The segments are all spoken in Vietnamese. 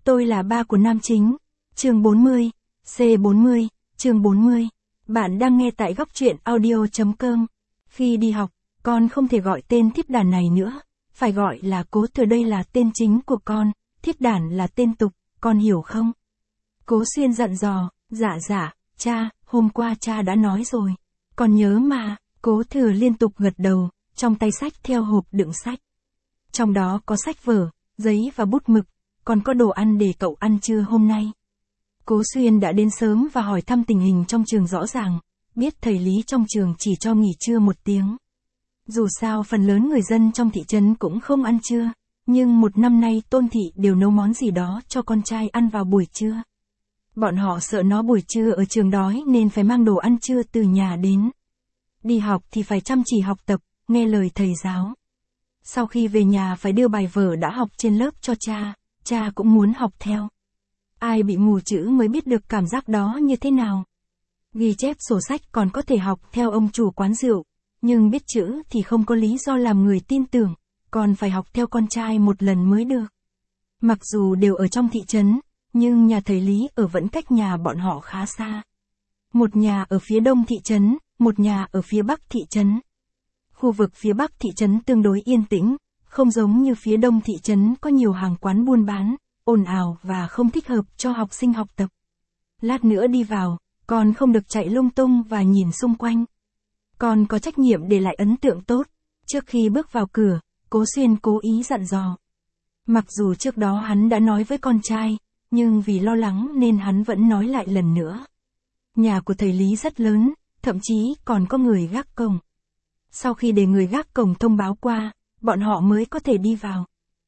Tôi là ba của nam chính. Chương 40, C40, chương 40. Bạn đang nghe tại góc truyện audio.com. Khi đi học, con không thể gọi tên thiết đản này nữa, phải gọi là Cố Thừa, đây là tên chính của con, thiết đản là tên tục, con hiểu không? Cố Xuyên dặn dò, dạ, cha, hôm qua cha đã nói rồi. Con nhớ mà, Cố Thừa liên tục gật đầu, trong tay xách theo hộp đựng sách. Trong đó có sách vở, giấy và bút mực, còn có đồ ăn để cậu ăn trưa hôm nay. Cố Xuyên đã đến sớm và hỏi thăm tình hình trong trường rõ ràng, biết thầy Lý trong trường chỉ cho nghỉ trưa 1 tiếng. Dù sao phần lớn người dân trong thị trấn cũng không ăn trưa, nhưng một năm nay Tôn Thị đều nấu món gì đó cho con trai ăn vào buổi trưa. Bọn họ sợ nó buổi trưa ở trường đói nên phải mang đồ ăn trưa từ nhà đến. Đi học thì phải chăm chỉ học tập, nghe lời thầy giáo. Sau khi về nhà phải đưa bài vở đã học trên lớp cho cha cũng muốn học theo. Ai bị mù chữ mới biết được cảm giác đó như thế nào. Ghi chép sổ sách còn có thể học theo ông chủ quán rượu, nhưng biết chữ thì không có lý do làm người tin tưởng, còn phải học theo con trai một lần mới được. Mặc dù đều ở trong thị trấn, nhưng nhà thầy Lý ở vẫn cách nhà bọn họ khá xa. Một nhà ở phía đông thị trấn, một nhà ở phía bắc thị trấn. Khu vực phía bắc thị trấn tương đối yên tĩnh, không giống như phía đông thị trấn có nhiều hàng quán buôn bán, ồn ào và không thích hợp cho học sinh học tập. Lát nữa đi vào, con không được chạy lung tung và nhìn xung quanh. Con có trách nhiệm để lại ấn tượng tốt. Trước khi bước vào cửa, Cố Xuyên cố ý dặn dò. Mặc dù trước đó hắn đã nói với con trai, nhưng vì lo lắng nên hắn vẫn nói lại lần nữa. Nhà của thầy Lý rất lớn, thậm chí còn có người gác cổng. Sau khi để người gác cổng thông báo qua, bọn họ mới có thể đi vào.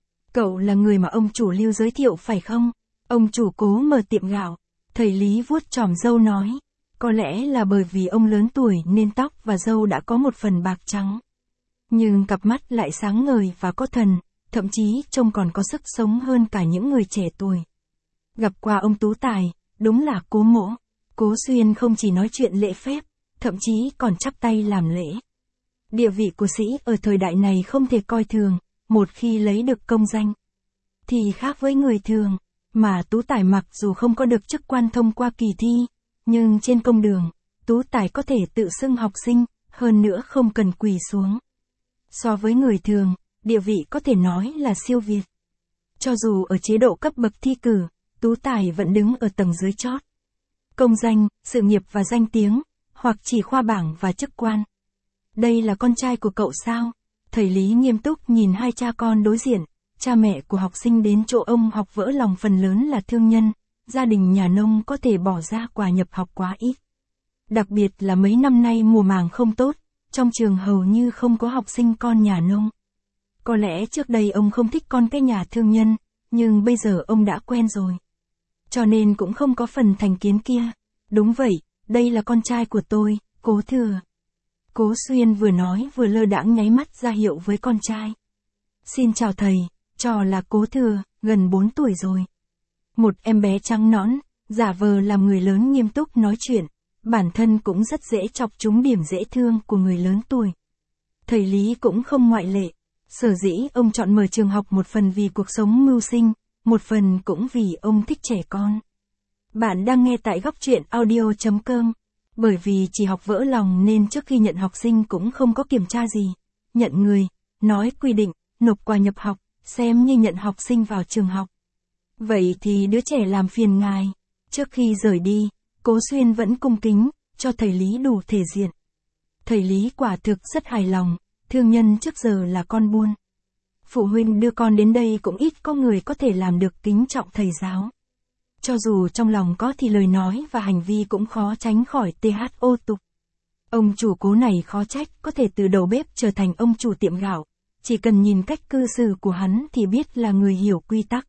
Cậu là người mà ông chủ Lưu giới thiệu phải không? Ông chủ Cố mở tiệm gạo. Thầy Lý vuốt chòm râu nói. Có lẽ là bởi vì ông lớn tuổi nên tóc và râu đã có một phần bạc trắng. Nhưng cặp mắt lại sáng ngời và có thần, thậm chí trông còn có sức sống hơn cả những người trẻ tuổi. Gặp qua ông Tú Tài, đúng là Cố mỗ. Cố Xuyên không chỉ nói chuyện lễ phép, thậm chí còn chắp tay làm lễ. Địa vị của sĩ ở thời đại này không thể coi thường, một khi lấy được công danh thì khác với người thường, mà Tú Tài mặc dù không có được chức quan thông qua kỳ thi, nhưng trên công đường, Tú Tài có thể tự xưng học sinh, hơn nữa không cần quỳ xuống. So với người thường, địa vị có thể nói là siêu việt. Cho dù ở chế độ cấp bậc thi cử, Tú Tài vẫn đứng ở tầng dưới chót. Công danh, sự nghiệp và danh tiếng, hoặc chỉ khoa bảng và chức quan. Đây là con trai của cậu sao? Thầy Lý nghiêm túc nhìn hai cha con đối diện. Cha mẹ của học sinh đến chỗ ông học vỡ lòng phần lớn là thương nhân, gia đình nhà nông có thể bỏ ra quà nhập học quá ít. Đặc biệt là mấy năm nay mùa màng không tốt, trong trường hầu như không có học sinh con nhà nông. Có lẽ trước đây ông không thích con cái nhà thương nhân, nhưng bây giờ ông đã quen rồi. Cho nên cũng không có phần thành kiến kia. Đúng vậy, đây là con trai của tôi, Cố Thừa. Cố Xuyên vừa nói vừa lơ đãng nháy mắt ra hiệu với con trai. Xin chào thầy, trò là Cố Thừa, gần 4 tuổi rồi. Một em bé trắng nõn, giả vờ làm người lớn nghiêm túc nói chuyện, bản thân cũng rất dễ chọc trúng điểm dễ thương của người lớn tuổi. Thầy Lý cũng không ngoại lệ, sở dĩ ông chọn mở trường học một phần vì cuộc sống mưu sinh, một phần cũng vì ông thích trẻ con. Bạn đang nghe tại góc truyện audio.com. Bởi vì chỉ học vỡ lòng nên trước khi nhận học sinh cũng không có kiểm tra gì. Nhận người, nói quy định, nộp quà nhập học, xem như nhận học sinh vào trường học. Vậy thì đứa trẻ làm phiền ngài. Trước khi rời đi, Cố Xuyên vẫn cung kính, cho thầy Lý đủ thể diện. Thầy Lý quả thực rất hài lòng, thương nhân trước giờ là con buôn. Phụ huynh đưa con đến đây cũng ít có người có thể làm được kính trọng thầy giáo. Cho dù trong lòng có thì lời nói và hành vi cũng khó tránh khỏi thô tục. Ông chủ Cố này khó trách có thể từ đầu bếp trở thành ông chủ tiệm gạo. Chỉ cần nhìn cách cư xử của hắn thì biết là người hiểu quy tắc.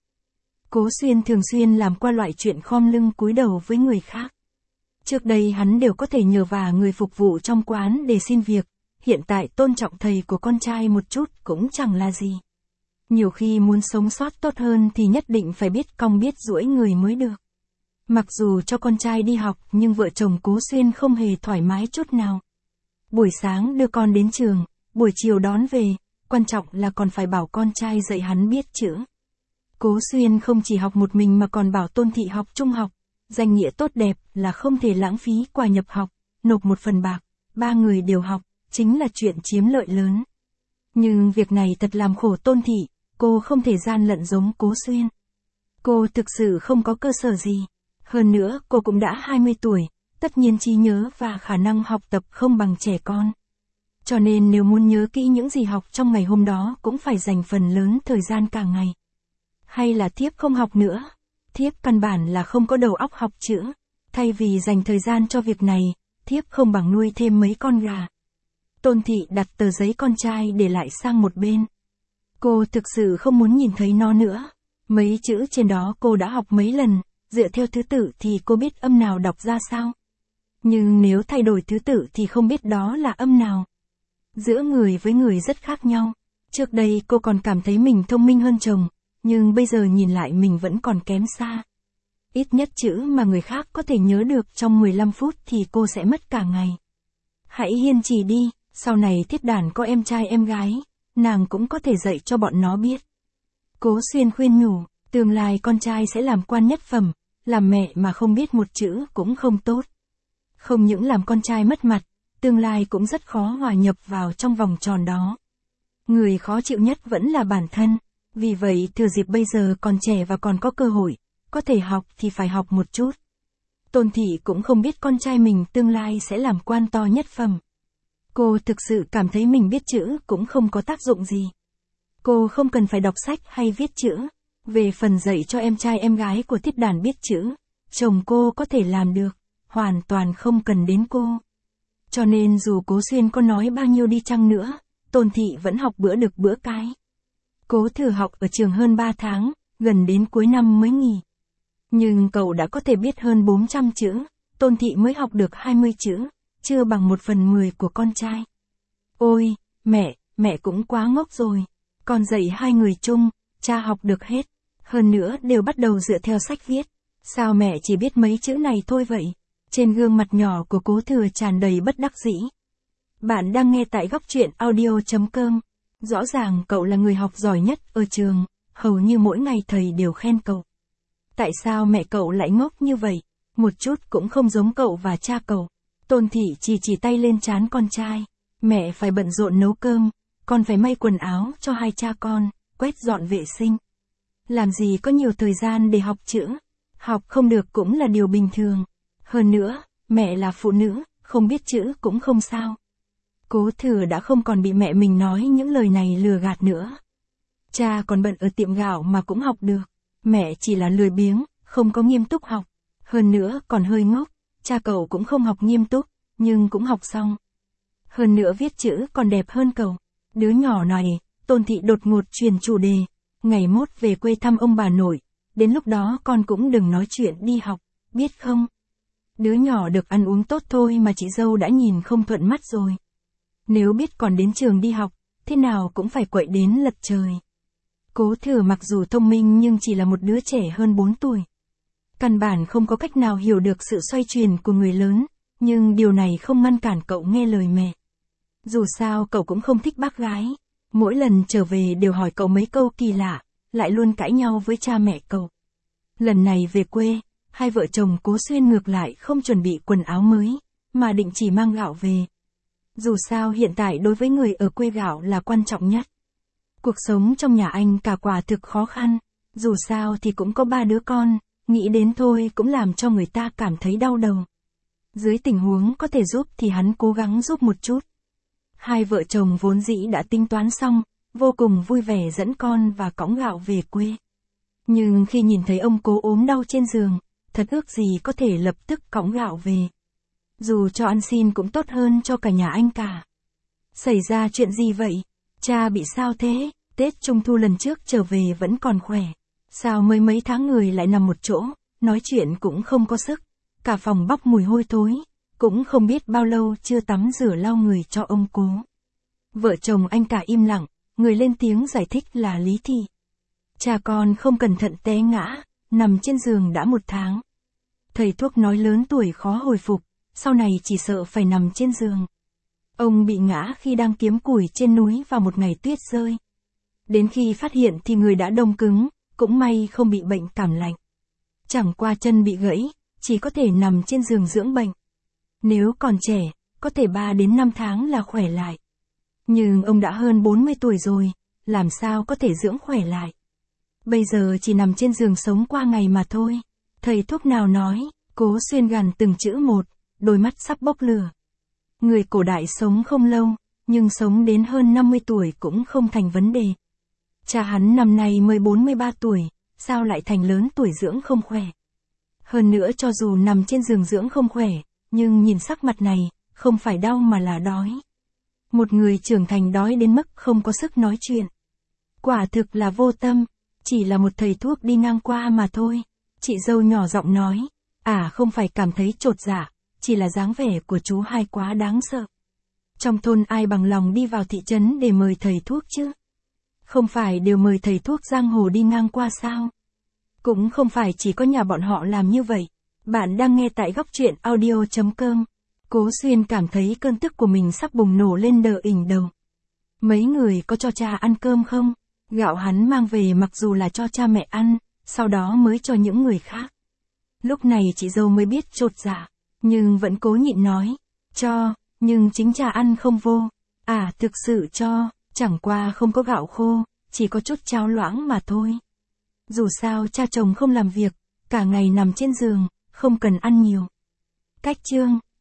Cố Xuyên thường xuyên làm qua loại chuyện khom lưng cúi đầu với người khác. Trước đây hắn đều có thể nhờ vả người phục vụ trong quán để xin việc, hiện tại tôn trọng thầy của con trai một chút cũng chẳng là gì. Nhiều khi muốn sống sót tốt hơn thì nhất định phải biết cong biết duỗi người mới được. Mặc dù cho con trai đi học nhưng vợ chồng Cố Xuyên không hề thoải mái chút nào. Buổi sáng đưa con đến trường, buổi chiều đón về, quan trọng là còn phải bảo con trai dạy hắn biết chữ. Cố Xuyên không chỉ học một mình mà còn bảo Tôn Thị học trung học. Danh nghĩa tốt đẹp là không thể lãng phí quà nhập học, nộp một phần bạc, 3 người đều học, chính là chuyện chiếm lợi lớn. Nhưng việc này thật làm khổ Tôn Thị, cô không thể gian lận giống Cố Xuyên. Cô thực sự không có cơ sở gì. Hơn nữa cô cũng đã 20 tuổi, tất nhiên trí nhớ và khả năng học tập không bằng trẻ con. Cho nên nếu muốn nhớ kỹ những gì học trong ngày hôm đó cũng phải dành phần lớn thời gian cả ngày. Hay là thiếp không học nữa? Thiếp căn bản là không có đầu óc học chữ. Thay vì dành thời gian cho việc này, thiếp không bằng nuôi thêm mấy con gà. Tôn Thị đặt tờ giấy con trai để lại sang một bên. Cô thực sự không muốn nhìn thấy nó nữa. Mấy chữ trên đó cô đã học mấy lần, dựa theo thứ tự thì cô biết âm nào đọc ra sao. Nhưng nếu thay đổi thứ tự thì không biết đó là âm nào. Giữa người với người rất khác nhau. Trước đây cô còn cảm thấy mình thông minh hơn chồng, nhưng bây giờ nhìn lại mình vẫn còn kém xa. Ít nhất chữ mà người khác có thể nhớ được trong 15 phút thì cô sẽ mất cả ngày. Hãy hiên trì đi, sau này Thiết Đản có em trai em gái, nàng cũng có thể dạy cho bọn nó biết. Cố Xuyên khuyên nhủ, tương lai con trai sẽ làm quan nhất phẩm, làm mẹ mà không biết một chữ cũng không tốt. Không những làm con trai mất mặt, tương lai cũng rất khó hòa nhập vào trong vòng tròn đó. Người khó chịu nhất vẫn là bản thân, vì vậy thừa dịp bây giờ còn trẻ và còn có cơ hội, có thể học thì phải học một chút. Tôn Thị cũng không biết con trai mình tương lai sẽ làm quan to nhất phẩm. Cô thực sự cảm thấy mình biết chữ cũng không có tác dụng gì. Cô không cần phải đọc sách hay viết chữ. Về phần dạy cho em trai em gái của Thiết Đản biết chữ, chồng cô có thể làm được, hoàn toàn không cần đến cô. Cho nên dù Cố Xuyên có nói bao nhiêu đi chăng nữa, Tôn Thị vẫn học bữa được bữa cái. Cố thử học ở trường hơn 3 tháng, gần đến cuối năm mới nghỉ. Nhưng cậu đã có thể biết hơn 400 chữ, Tôn Thị mới học được 20 chữ, chưa bằng 1/10 của con trai. Ôi, mẹ cũng quá ngốc rồi. Con dạy 2 người chung, cha học được hết. Hơn nữa đều bắt đầu dựa theo sách viết. Sao mẹ chỉ biết mấy chữ này thôi vậy? Trên gương mặt nhỏ của Cố Thừa tràn đầy bất đắc dĩ. Bạn đang nghe tại góc truyện audio.com. Rõ ràng cậu là người học giỏi nhất ở trường, hầu như mỗi ngày thầy đều khen cậu. Tại sao mẹ cậu lại ngốc như vậy? Một chút cũng không giống cậu và cha cậu. Tôn Thị chỉ tay lên trán con trai. Mẹ phải bận rộn nấu cơm, con phải may quần áo cho 2 cha con, quét dọn vệ sinh. Làm gì có nhiều thời gian để học chữ. Học không được cũng là điều bình thường. Hơn nữa, mẹ là phụ nữ, không biết chữ cũng không sao. Cố Thừa đã không còn bị mẹ mình nói những lời này lừa gạt nữa. Cha còn bận ở tiệm gạo mà cũng học được. Mẹ chỉ là lười biếng, không có nghiêm túc học. Hơn nữa còn hơi ngốc, cha cậu cũng không học nghiêm túc, nhưng cũng học xong. Hơn nữa viết chữ còn đẹp hơn cậu. Đứa nhỏ này, Tôn Thị đột ngột chuyển chủ đề. Ngày mốt về quê thăm ông bà nội, đến lúc đó con cũng đừng nói chuyện đi học, biết không? Đứa nhỏ được ăn uống tốt thôi mà chị dâu đã nhìn không thuận mắt rồi. Nếu biết còn đến trường đi học, thế nào cũng phải quậy đến lật trời. Cố Thừa mặc dù thông minh nhưng chỉ là một đứa trẻ hơn 4 tuổi. Căn bản không có cách nào hiểu được sự xoay chuyển của người lớn, nhưng điều này không ngăn cản cậu nghe lời mẹ. Dù sao cậu cũng không thích bác gái. Mỗi lần trở về đều hỏi cậu mấy câu kỳ lạ, lại luôn cãi nhau với cha mẹ cậu. Lần này về quê, 2 vợ chồng Cố Xuyên ngược lại không chuẩn bị quần áo mới, mà định chỉ mang gạo về. Dù sao hiện tại đối với người ở quê gạo là quan trọng nhất. Cuộc sống trong nhà anh cả quả thực khó khăn, dù sao thì cũng có 3 đứa con, nghĩ đến thôi cũng làm cho người ta cảm thấy đau đầu. Dưới tình huống có thể giúp thì hắn cố gắng giúp một chút. 2 vợ chồng vốn dĩ đã tính toán xong, vô cùng vui vẻ dẫn con và cõng gạo về quê. Nhưng khi nhìn thấy ông Cố ốm đau trên giường, thật ước gì có thể lập tức cõng gạo về. Dù cho ăn xin cũng tốt hơn cho cả nhà anh cả. Xảy ra chuyện gì vậy? Cha bị sao thế? Tết Trung Thu lần trước trở về vẫn còn khỏe. Sao mới mấy tháng người lại nằm một chỗ, nói chuyện cũng không có sức. Cả phòng bốc mùi hôi thối, cũng không biết bao lâu chưa tắm rửa lau người cho ông Cố. Vợ chồng anh cả im lặng, người lên tiếng giải thích là Lý Thị. Cha con không cẩn thận té ngã, nằm trên giường đã 1 tháng. Thầy thuốc nói lớn tuổi khó hồi phục, sau này chỉ sợ phải nằm trên giường. Ông bị ngã khi đang kiếm củi trên núi vào một ngày tuyết rơi. Đến khi phát hiện thì người đã đông cứng, cũng may không bị bệnh cảm lạnh. Chẳng qua chân bị gãy, chỉ có thể nằm trên giường dưỡng bệnh. Nếu còn trẻ, có thể 3 đến 5 tháng là khỏe lại. Nhưng ông đã hơn 40 tuổi rồi, làm sao có thể dưỡng khỏe lại. Bây giờ chỉ nằm trên giường sống qua ngày mà thôi. Thầy thuốc nào nói, Cố Xuyên gằn từng chữ một, đôi mắt sắp bốc lửa. Người cổ đại sống không lâu, nhưng sống đến hơn 50 tuổi cũng không thành vấn đề. Cha hắn năm nay mới 43 tuổi, sao lại thành lớn tuổi dưỡng không khỏe. Hơn nữa cho dù nằm trên giường dưỡng không khỏe, nhưng nhìn sắc mặt này, không phải đau mà là đói. Một người trưởng thành đói đến mức không có sức nói chuyện. Quả thực là vô tâm, chỉ là một thầy thuốc đi ngang qua mà thôi. Chị dâu nhỏ giọng nói, không phải cảm thấy chột dạ, chỉ là dáng vẻ của chú hai quá đáng sợ. Trong thôn ai bằng lòng đi vào thị trấn để mời thầy thuốc chứ? Không phải đều mời thầy thuốc giang hồ đi ngang qua sao? Cũng không phải chỉ có nhà bọn họ làm như vậy. Bạn đang nghe tại góc truyện audio.com. Cố Xuyên cảm thấy cơn tức của mình sắp bùng nổ lên đờ ỉnh đầu. Mấy người có cho cha ăn cơm không? Gạo hắn mang về mặc dù là cho cha mẹ ăn, sau đó mới cho những người khác. Lúc này chị dâu mới biết chột dạ, nhưng vẫn cố nhịn nói, cho, nhưng chính cha ăn không vô. Thực sự cho, chẳng qua không có gạo khô, chỉ có chút cháo loãng mà thôi. Dù sao cha chồng không làm việc, cả ngày nằm trên giường, không cần ăn nhiều. Cách chương